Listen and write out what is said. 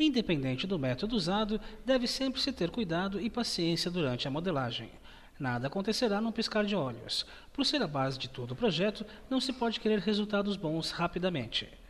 Independente do método usado, deve sempre se ter cuidado e paciência durante a modelagem. Nada acontecerá num piscar de olhos. Por ser a base de todo o projeto, não se pode querer resultados bons rapidamente.